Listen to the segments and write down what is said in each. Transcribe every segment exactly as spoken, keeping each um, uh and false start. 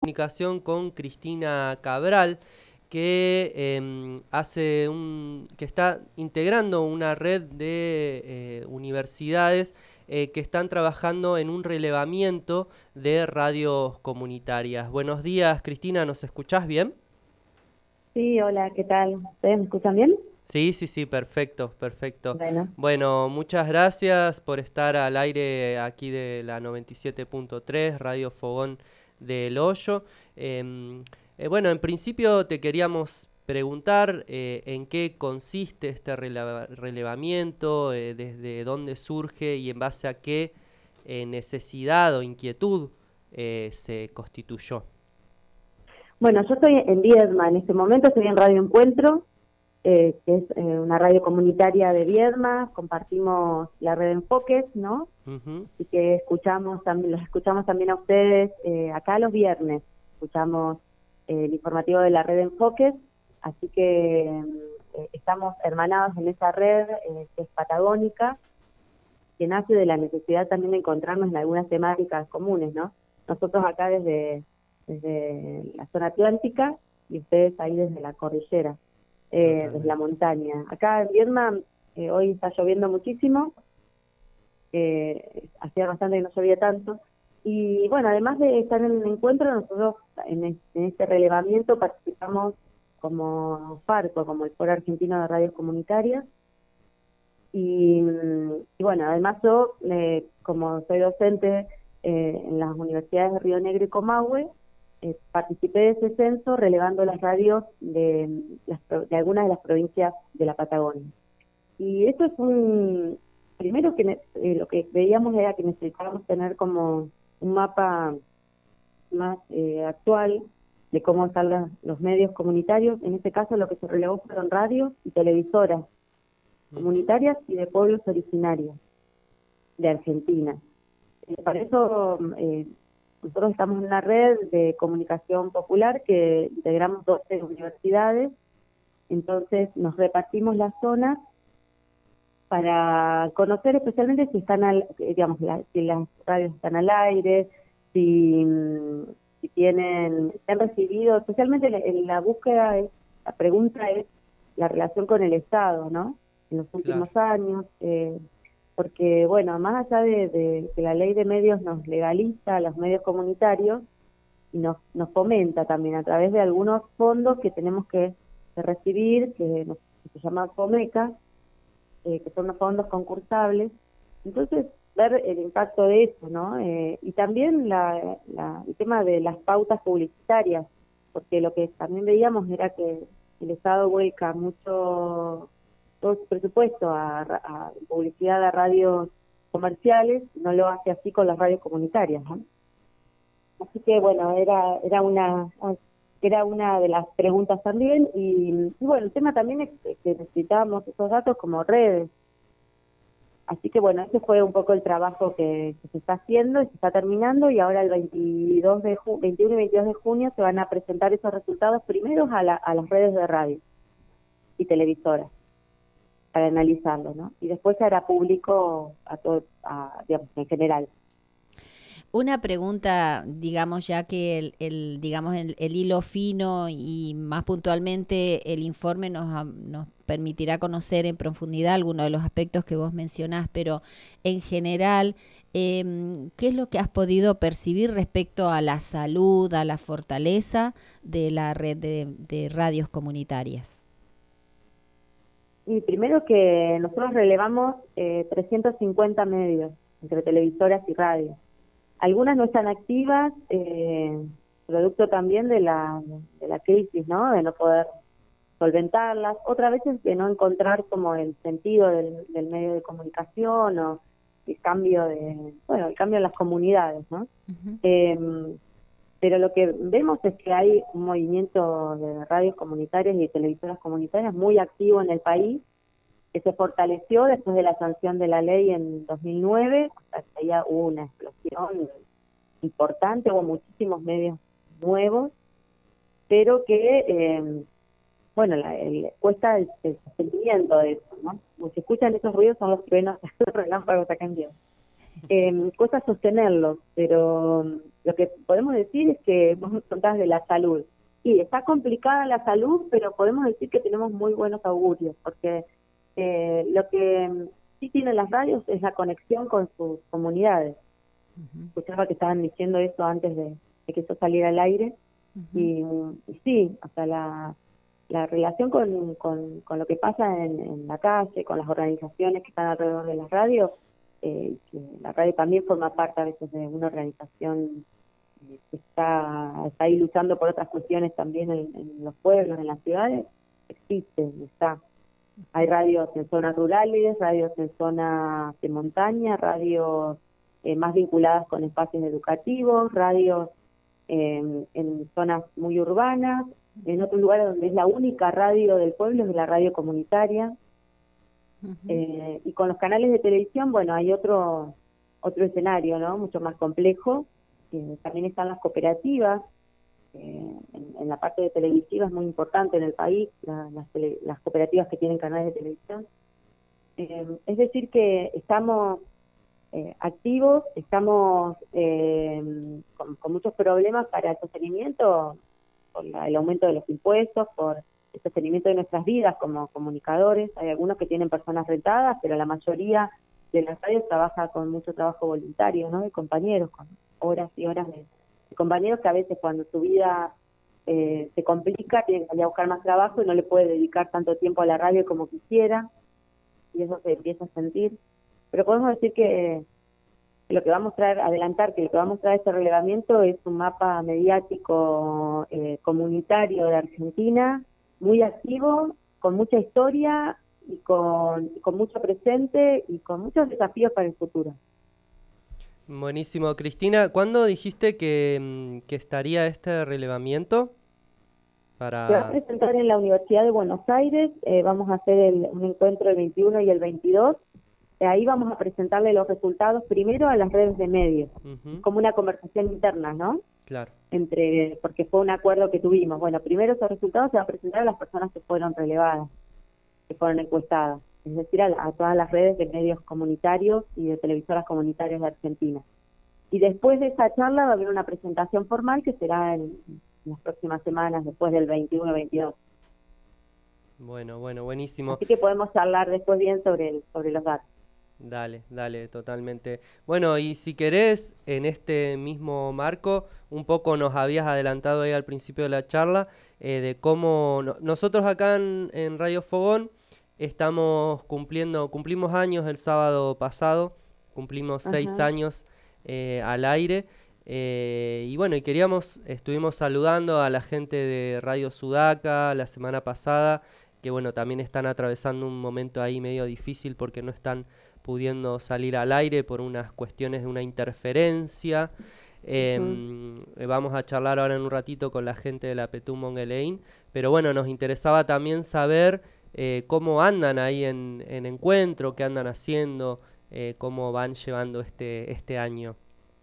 Comunicación con Cristina Cabral, que eh, hace un, que está integrando una red de eh, universidades eh, que están trabajando en un relevamiento de radios comunitarias. Buenos días, Cristina, ¿nos escuchás bien? Sí, hola, ¿qué tal? ¿Ustedes me escuchan bien? Sí, sí, sí, perfecto, perfecto. Bueno, Bueno, muchas gracias por estar al aire aquí de la noventa y siete punto tres, Radio Fogón del Hoyo. Em, eh, bueno, en principio te queríamos preguntar eh, en qué consiste este releva- relevamiento, eh, desde dónde surge y en base a qué eh, necesidad o inquietud eh, se constituyó. bueno, yo estoy en Viedma en este momento, estoy en Radio Encuentro, eh, que es eh, una radio comunitaria de Viedma, compartimos la red Enfoques, ¿no? Ujú. Así que escuchamos también, los escuchamos también a ustedes eh, acá los viernes, escuchamos eh, el informativo de la red Enfoques, así que eh, estamos hermanados en esa red eh, que es patagónica, que nace de la necesidad también de encontrarnos en algunas temáticas comunes, ¿no? Nosotros acá desde, desde la zona atlántica y ustedes ahí desde la cordillera, eh, desde la Totalmente. montaña. Acá en Viedma eh, hoy está lloviendo muchísimo, eh, hacía bastante que no llovía tanto, y bueno, además de estar en el encuentro, nosotros en, es- en este relevamiento participamos como FARCO, como el Foro Argentino de Radios Comunitarias, y, y bueno, además yo, eh, como soy docente eh, en las universidades de Río Negro y Comahue, eh, participé de ese censo relevando las radios de, las, pro- de algunas de las provincias de la Patagonia. Y esto es un, primero que ne- eh, lo que veíamos era que necesitábamos tener como un mapa más eh, actual de cómo están las- los medios comunitarios. En este caso lo que se relevó fueron radios y televisoras Ujú. comunitarias y de pueblos originarios de Argentina. Eh, para eso eh, nosotros estamos en una red de comunicación popular que integramos doce universidades, entonces nos repartimos las zonas para conocer especialmente si están al, eh, digamos, la- si las radios están al aire, si, mm, si tienen, si han recibido, especialmente la, en la búsqueda, es, la pregunta es la relación con el Estado, ¿no? En los Claro. últimos años, eh, porque, bueno, más allá de, de que la ley de medios nos legaliza a los medios comunitarios y nos, nos fomenta también a través de algunos fondos que tenemos que, que recibir, que, nos, que se llama FOMECA, eh, que son los fondos concursables. Entonces, ver el impacto de eso, ¿no? Eh, y también la, la, el tema de las pautas publicitarias, porque lo que también veíamos era que el Estado vuelca mucho, todo su presupuesto a, ra- a publicidad a radios comerciales, no lo hace así con las radios comunitarias, ¿no? Así que bueno, era era una era una de las preguntas también y, y bueno, el tema también es que necesitábamos esos datos como redes. Así que bueno, ese fue un poco el trabajo que, que se está haciendo y se está terminando y ahora el veintidós de ju veintiuno y veintidós de junio se van a presentar esos resultados primero a, la, a las redes de radio y televisoras para analizarlo, ¿no? Y después se hará público a todo, a, digamos, en general. Una pregunta, digamos, ya que el, el, digamos, el, el hilo fino y más puntualmente el informe nos, ha- nos permitirá conocer en profundidad algunos de los aspectos que vos mencionás, pero en general, eh, ¿qué es lo que has podido percibir respecto a la salud, a la fortaleza de la red de, de radios comunitarias? Y primero que nosotros relevamos eh, trescientos cincuenta medios entre televisoras y radios. Algunas no están activas, eh, producto también de la, de la crisis, ¿no? De no poder solventarlas. Otras veces de no encontrar como el sentido del, del medio de comunicación o el cambio de, bueno, el cambio en las comunidades, ¿no? Ujú. Eh, pero lo que vemos es que hay un movimiento de radios comunitarias y televisoras comunitarias muy activo en el país, que se fortaleció después de la sanción de la ley en dos mil nueve, hasta que ya hubo una explosión importante, hubo muchísimos medios nuevos, pero que, eh, bueno, la, el, cuesta el, el sentimiento de eso, ¿no? Como se escuchan esos ruidos son los truenos, los relámpagos acá en Dios. Eh, cuesta sostenerlo, pero lo que podemos decir es que vos me contás de la salud. Y está complicada la salud, pero podemos decir que tenemos muy buenos augurios, porque eh, lo que sí tienen las radios es la conexión con sus comunidades. Ujú, Escuchaba que estaban diciendo eso antes de, de que eso saliera al aire. ujú, Y, y sí, hasta la, la relación con, con, con lo que pasa en, en la calle, con las organizaciones que están alrededor de las radios, eh, que la radio también forma parte a veces de una organización eh, que está, está ahí luchando por otras cuestiones también en, en los pueblos, en las ciudades, existe, está. Hay radios en zonas rurales, radios en zonas de montaña, radios eh, más vinculadas con espacios educativos, radios en, en zonas muy urbanas, en otros lugares donde es la única radio del pueblo, es la radio comunitaria. ujú. Eh, y con los canales de televisión, bueno, hay otro otro escenario, ¿no? Mucho más complejo. Eh, también están las cooperativas. Eh, en, en la parte de televisiva es muy importante en el país, la- las, tele- las cooperativas que tienen canales de televisión. Eh, es decir, que estamos eh, activos, estamos eh, con, con muchos problemas para el sostenimiento, por la- el aumento de los impuestos, por el sostenimiento de nuestras vidas como comunicadores. Hay algunos que tienen personas rentadas, pero la mayoría de las radios trabaja con mucho trabajo voluntario, ¿no? De compañeros, con horas y horas de, de compañeros que a veces cuando su vida eh, se complica, tienen que salir a buscar más trabajo y no le puede dedicar tanto tiempo a la radio como quisiera, y eso se empieza a sentir. Pero podemos decir que lo que va a mostrar, adelantar que lo que va a mostrar este relevamiento es un mapa mediático eh, comunitario de Argentina, muy activo, con mucha historia y con, y con mucho presente y con muchos desafíos para el futuro. Buenísimo, Cristina. ¿Cuándo dijiste que, mm, que estaría este relevamiento? Se va a Para... presentar en la Universidad de Buenos Aires, eh, vamos a hacer el- un encuentro el veintiuno y el veintidós. Eh, ahí vamos a presentarle los resultados primero a las redes de medios, Ujú, como una conversación interna, ¿no? claro. Entre, porque fue un acuerdo que tuvimos. Bueno, primero esos resultados se van a presentar a las personas que fueron relevadas, que fueron encuestadas, es decir, a, a todas las redes de medios comunitarios y de televisoras comunitarias de Argentina. Y después de esa charla va a haber una presentación formal que será en, en las próximas semanas, después del veintiuno veintidós. Bueno, bueno, buenísimo. Así que podemos charlar después bien sobre, el, sobre los datos. Dale, dale, totalmente. Bueno, y si querés, en este mismo marco, un poco nos habías adelantado ahí al principio de la charla, eh, de cómo no- nosotros acá en, en Radio Fogón estamos cumpliendo, cumplimos años el sábado pasado, cumplimos seis Ajá. años eh, al aire, eh, y bueno, y queríamos, estuvimos saludando a la gente de Radio Sudaca la semana pasada, que bueno, también están atravesando un momento ahí medio difícil porque no están pudiendo salir al aire por unas cuestiones de una interferencia. Ujú. Eh, vamos a charlar ahora en un ratito con la gente de la Petum Montgelein, pero bueno, nos interesaba también saber eh, cómo andan ahí en, en encuentro, qué andan haciendo, eh, cómo van llevando este, este año.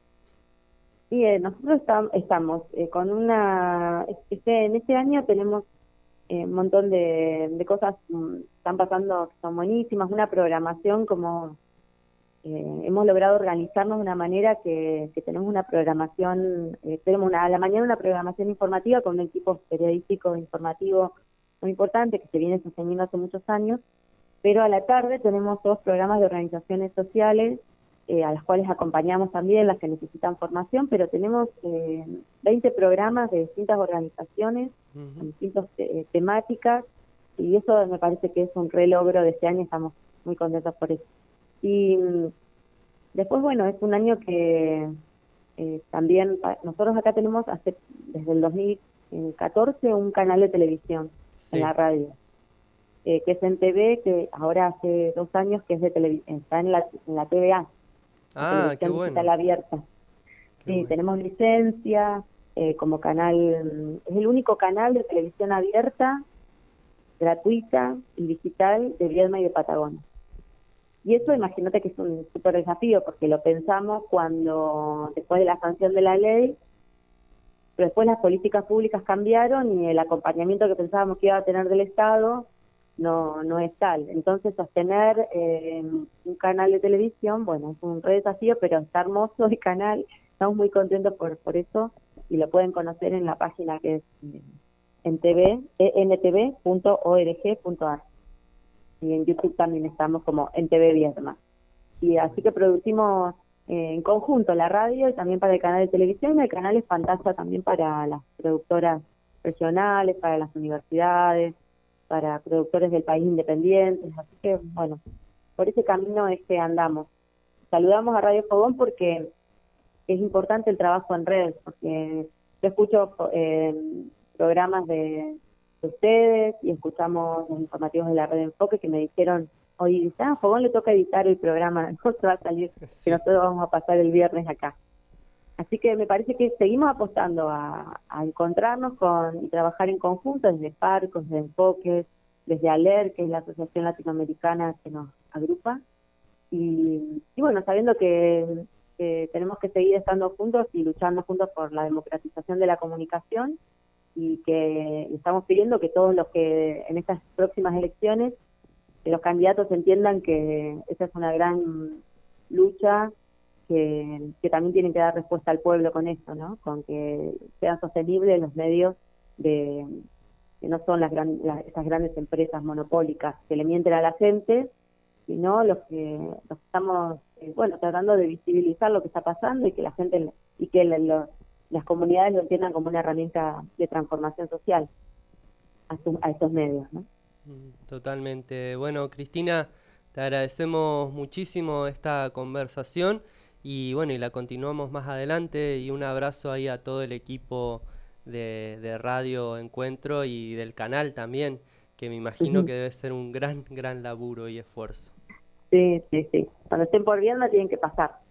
Y eh, nosotros estam- estamos eh, con una, este, en este año tenemos eh, un montón de, de cosas mm, están pasando que son buenísimas, una programación como eh, hemos logrado organizarnos de una manera que, que tenemos una programación, eh, tenemos una, a la mañana una programación informativa con un equipo periodístico informativo muy importante que se viene sosteniendo hace muchos años, pero a la tarde tenemos dos programas de organizaciones sociales eh, a las cuales acompañamos también las que necesitan formación, pero tenemos eh, veinte programas de distintas organizaciones, Ujú. con distintas eh, temáticas, y eso me parece que es un re logro de este año, estamos muy contentos por eso. Y mm, después, bueno, es un año que eh, también, pa- nosotros acá tenemos hace, desde el dos mil catorce un canal de televisión en Sí. la radio, eh, que es en T V, que ahora hace dos años que es de televisión, está en la, en la T V A, la Ah, qué televisión digital bueno, abierta. qué Sí, bueno. tenemos licencia eh, como canal, mm, es el único canal de televisión abierta, gratuita y digital de Viedma y de Patagonia. Y eso imagínate que es un súper desafío, porque lo pensamos cuando, después de la sanción de la ley, pero después las políticas públicas cambiaron y el acompañamiento que pensábamos que iba a tener del Estado no, no es tal. Entonces, sostener eh, un canal de televisión, bueno, es un re desafío, pero está hermoso el canal, estamos muy contentos por, por eso, y lo pueden conocer en la página que es eh, en T V, n t v punto org punto a r. Y en YouTube también estamos como en T V Viedma. Y así que producimos eh, en conjunto la radio y también para el canal de televisión, y el canal es pantalla también para las productoras regionales, para las universidades, para productores del país independientes. Así que, bueno, por ese camino es que andamos. Saludamos a Radio Fogón porque es importante el trabajo en redes, porque yo escucho eh, programas de, de ustedes y escuchamos los informativos de la Red Enfoque que me dijeron, oye, a Fogón le toca editar el programa, no se va a salir, sí, que nosotros vamos a pasar el viernes acá. Así que me parece que seguimos apostando a, a encontrarnos con y trabajar en conjunto desde Parcos, desde Enfoques, desde ALER, que es la Asociación Latinoamericana que nos agrupa, y, y bueno, sabiendo que, que tenemos que seguir estando juntos y luchando juntos por la democratización de la comunicación, y que estamos pidiendo que todos los que en estas próximas elecciones, que los candidatos entiendan que esa es una gran lucha, que, que también tienen que dar respuesta al pueblo con esto, ¿no? Con que sean sostenibles los medios, de que no son las, gran, las estas grandes empresas monopólicas que le mienten a la gente, sino los que los estamos eh, bueno, tratando de visibilizar lo que está pasando y que la gente y que la, lo, las comunidades lo entiendan como una herramienta de transformación social a, su, a estos medios, ¿no? Totalmente. Bueno, Cristina, te agradecemos muchísimo esta conversación y bueno, y la continuamos más adelante, y un abrazo ahí a todo el equipo de, de Radio Encuentro y del canal también, que me imagino que debe ser un gran, gran laburo y esfuerzo. Sí, sí, sí. Cuando estén por Viedma tienen que pasar.